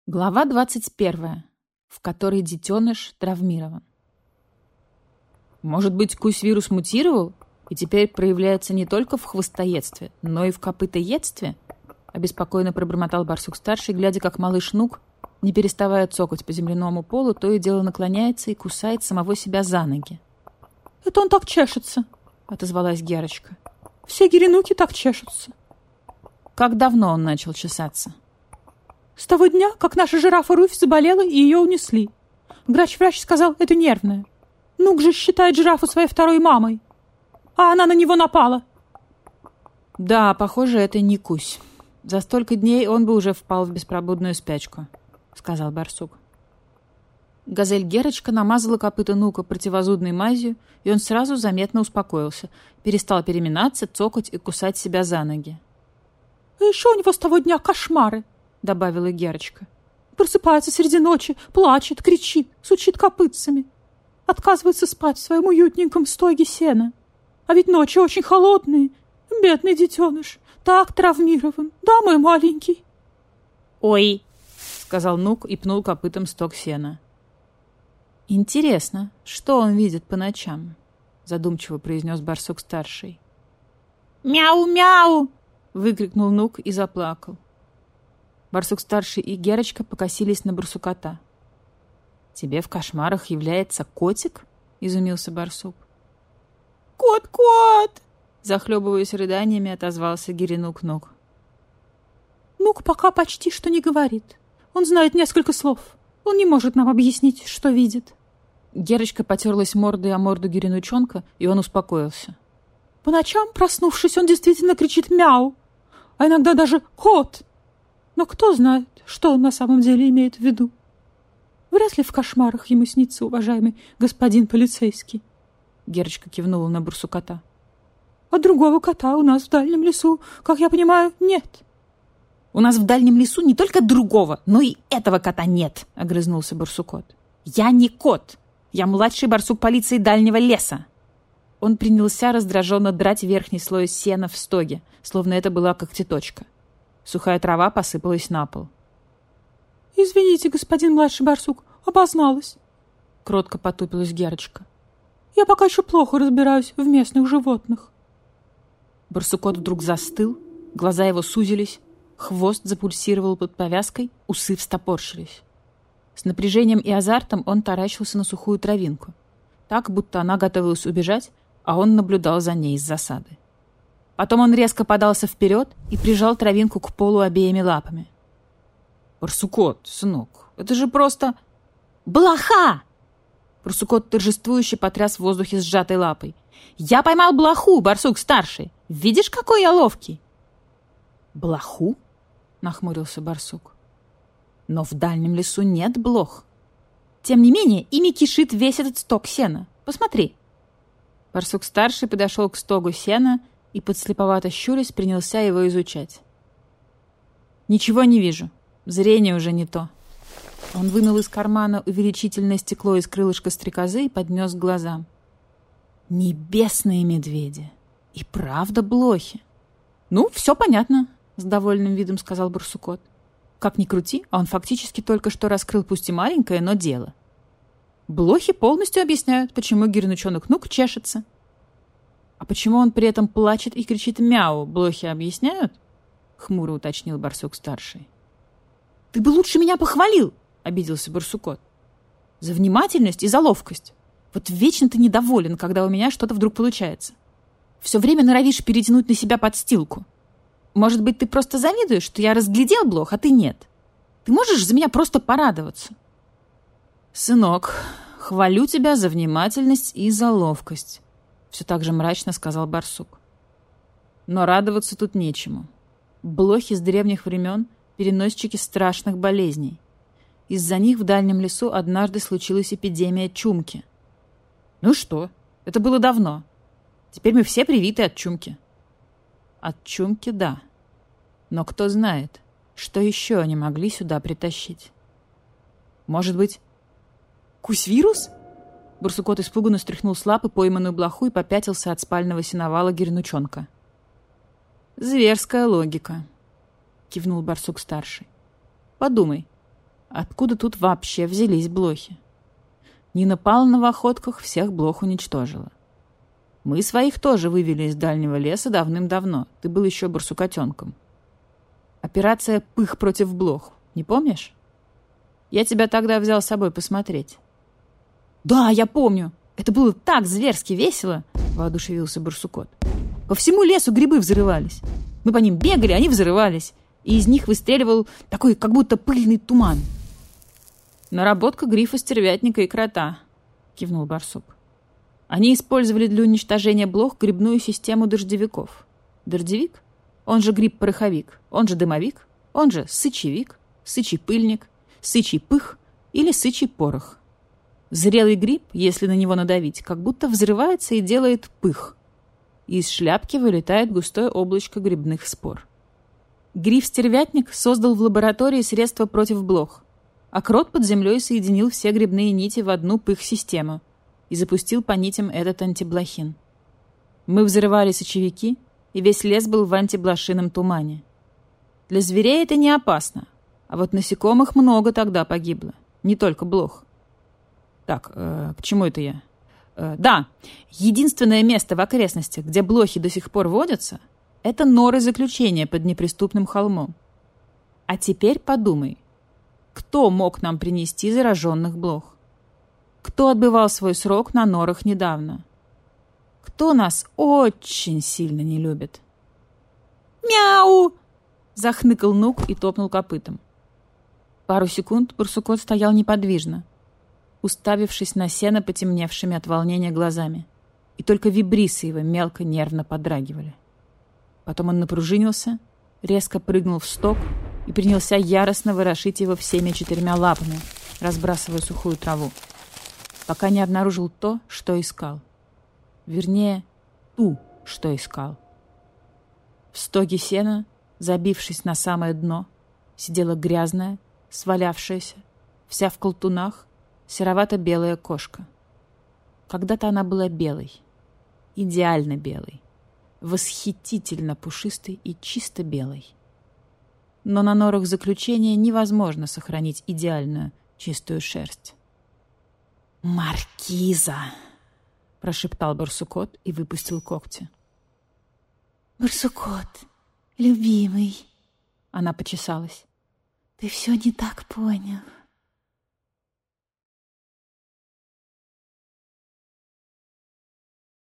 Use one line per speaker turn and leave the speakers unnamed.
Глава 21, в которой детеныш травмирован. Может быть, кусь-вирус мутировал и теперь проявляется не только в хвостоедстве, но и в копытоедстве? Обеспокоенно пробормотал барсук-старший, глядя, как малыш Нук, не переставая цокать по земляному полу, то и дело наклоняется и кусает самого себя за ноги.
«Это он так чешется», — отозвалась Герочка. «Все гиренуки так чешутся».
Как давно он начал чесаться?
«С того дня, как наша жирафа Руфь заболела и ее унесли. Врач сказал, это нервное. Нук же считает жирафу своей второй мамой. А она на него напала».
Да, похоже, это не кусь. За столько дней он бы уже впал в беспробудную спячку, сказал барсук. Газель Герочка намазала копыта Нука противозудной мазью, и он сразу заметно успокоился, перестал переминаться, цокать и кусать себя за ноги.
«И еще у него с того дня кошмары», — добавила Герочка. «Просыпается среди ночи, плачет, кричит, сучит копытцами. Отказывается спать в своем уютненьком стоге сена. А ведь ночи очень холодные. Бедный детеныш, так травмирован, да, мой маленький?»
«Ой», — сказал Нук и пнул копытом стог сена. «Интересно, что он видит по ночам?» — задумчиво произнес барсук-старший.
«Мяу-мяу!»
— выкрикнул Нук и заплакал. Барсук-старший и Герочка покосились на барсукота. «Тебе в кошмарах является котик?» — изумился барсук.
«Кот-кот!»
— захлебываясь рыданиями, отозвался Гиринук-Нук.
«Нук пока почти что не говорит. Он знает несколько слов. Он не может нам объяснить, что видит».
Герочка потерлась мордой о морду Гиринучонка, и он успокоился.
«По ночам, проснувшись, он действительно кричит «мяу», а иногда даже «кот». Но кто знает, что он на самом деле имеет в виду? Вряд ли в кошмарах ему снится уважаемый господин полицейский».
Герочка кивнула на барсукота.
«А другого кота у нас в дальнем лесу, как я понимаю, нет».
«У нас в дальнем лесу не только другого, но и этого кота нет», — огрызнулся барсукот. «Я не кот. Я младший барсук полиции дальнего леса». Он принялся раздраженно драть верхний слой сена в стоге, словно это была когтеточка. Сухая трава посыпалась на пол.
«Извините, господин младший барсук, обозналась», — кротко потупилась Герочка. «Я пока еще плохо разбираюсь в местных животных».
Барсукот вдруг застыл, глаза его сузились, хвост запульсировал под повязкой, усы встопорщились. С напряжением и азартом он таращился на сухую травинку, так, будто она готовилась убежать, а он наблюдал за ней из засады. Потом он резко подался вперед и прижал травинку к полу обеими лапами. «Барсукот, сынок, это же просто...» «Блоха!» Барсукот торжествующе потряс в воздухе сжатой лапой. «Я поймал блоху, барсук-старший! Видишь, какой я ловкий!» «Блоху?» — нахмурился барсук. «Но в дальнем лесу нет блох. Тем не менее, ими кишит весь этот стог сена. Посмотри!» Барсук-старший подошел к стогу сена и, подслеповато щурясь, принялся его изучать. «Ничего не вижу. Зрение уже не то». Он вынул из кармана увеличительное стекло из крылышка стрекозы и поднес к глазам. «Небесные медведи! И правда блохи!» «Ну, все понятно», — с довольным видом сказал барсукот. «Как ни крути, а он фактически только что раскрыл пусть и маленькое, но дело. Блохи полностью объясняют, почему гирнучонок Нук чешется. А почему он при этом плачет и кричит «мяу», блохи объясняют?» — хмуро уточнил барсук-старший. «Ты бы лучше меня похвалил!» — обиделся барсукот. «За внимательность и за ловкость. Вот вечно ты недоволен, когда у меня что-то вдруг получается. Все время норовишь перетянуть на себя подстилку. Может быть, ты просто завидуешь, что я разглядел блох, а ты нет? Ты можешь за меня просто порадоваться?» «Сынок, хвалю тебя за внимательность и за ловкость», — все так же мрачно сказал барсук. «Но радоваться тут нечему. Блохи с древних времен — переносчики страшных болезней. Из-за них в дальнем лесу однажды случилась эпидемия чумки. Ну что, это было давно. Теперь мы все привиты от чумки». «От чумки, да. Но кто знает, что еще они могли сюда притащить? Может быть, кусь-вирус?» Барсукот испуганно стряхнул с лапы пойманную блоху и попятился от спального сеновала гирнучонка. «Зверская логика», — кивнул барсук-старший. «Подумай, Откуда тут вообще взялись блохи? Нина Павловна в охотках всех блох уничтожила. Мы своих тоже вывели из дальнего леса давным-давно. Ты был еще барсукотенком. Операция «Пых против блох». Не помнишь? Я тебя тогда взял с собой посмотреть. Да, я помню. Это было так зверски весело, воодушевился барсукот. По всему лесу грибы взрывались. Мы по ним бегали, они взрывались. И из них выстреливал такой, как будто пыльный туман. Наработка грифа, стервятника и крота, кивнул барсук. Они использовали для уничтожения блох грибную систему дождевиков. Дождевик, он же гриб-пороховик, он же дымовик, он же сычевик, сычий пыльник, сычий пых или сычий порох. Зрелый гриб, если на него надавить, как будто взрывается и делает пых. Из шляпки вылетает густое облачко грибных спор. Гриф-стервятник создал в лаборатории средства против блох, а крот под землей соединил все грибные нити в одну пых-систему и запустил по нитям этот антиблохин. Мы взрывали сочевики, и весь лес был в антиблошином тумане. Для зверей это не опасно, а вот насекомых много тогда погибло, не только блох. Так, к чему это я? Да, единственное место в окрестностях, где блохи до сих пор водятся, это норы заключения под неприступным холмом. А теперь подумай, кто мог нам принести зараженных блох? Кто отбывал свой срок на норах недавно? Кто нас очень сильно не любит? «Мяу!» — захныкал Нук и топнул копытом. Пару секунд барсукот стоял неподвижно, уставившись на сено потемневшими от волнения глазами, и только вибрисы его мелко нервно подрагивали. Потом он напружинился, резко прыгнул в сток и принялся яростно ворошить его всеми 4 лапами, разбрасывая сухую траву, пока не обнаружил то, что искал. Вернее, ту, что искал. В стоге сена, забившись на самое дно, сидела грязная, свалявшаяся, вся в колтунах, серовато-белая кошка. Когда-то она была белой, идеально белой, восхитительно пушистой и чисто белой. Но на норах заключения невозможно сохранить идеальную чистую шерсть. «Маркиза!» — прошептал барсукот и выпустил когти.
«Барсукот, любимый!»
Она почесалась.
«Ты все не так понял.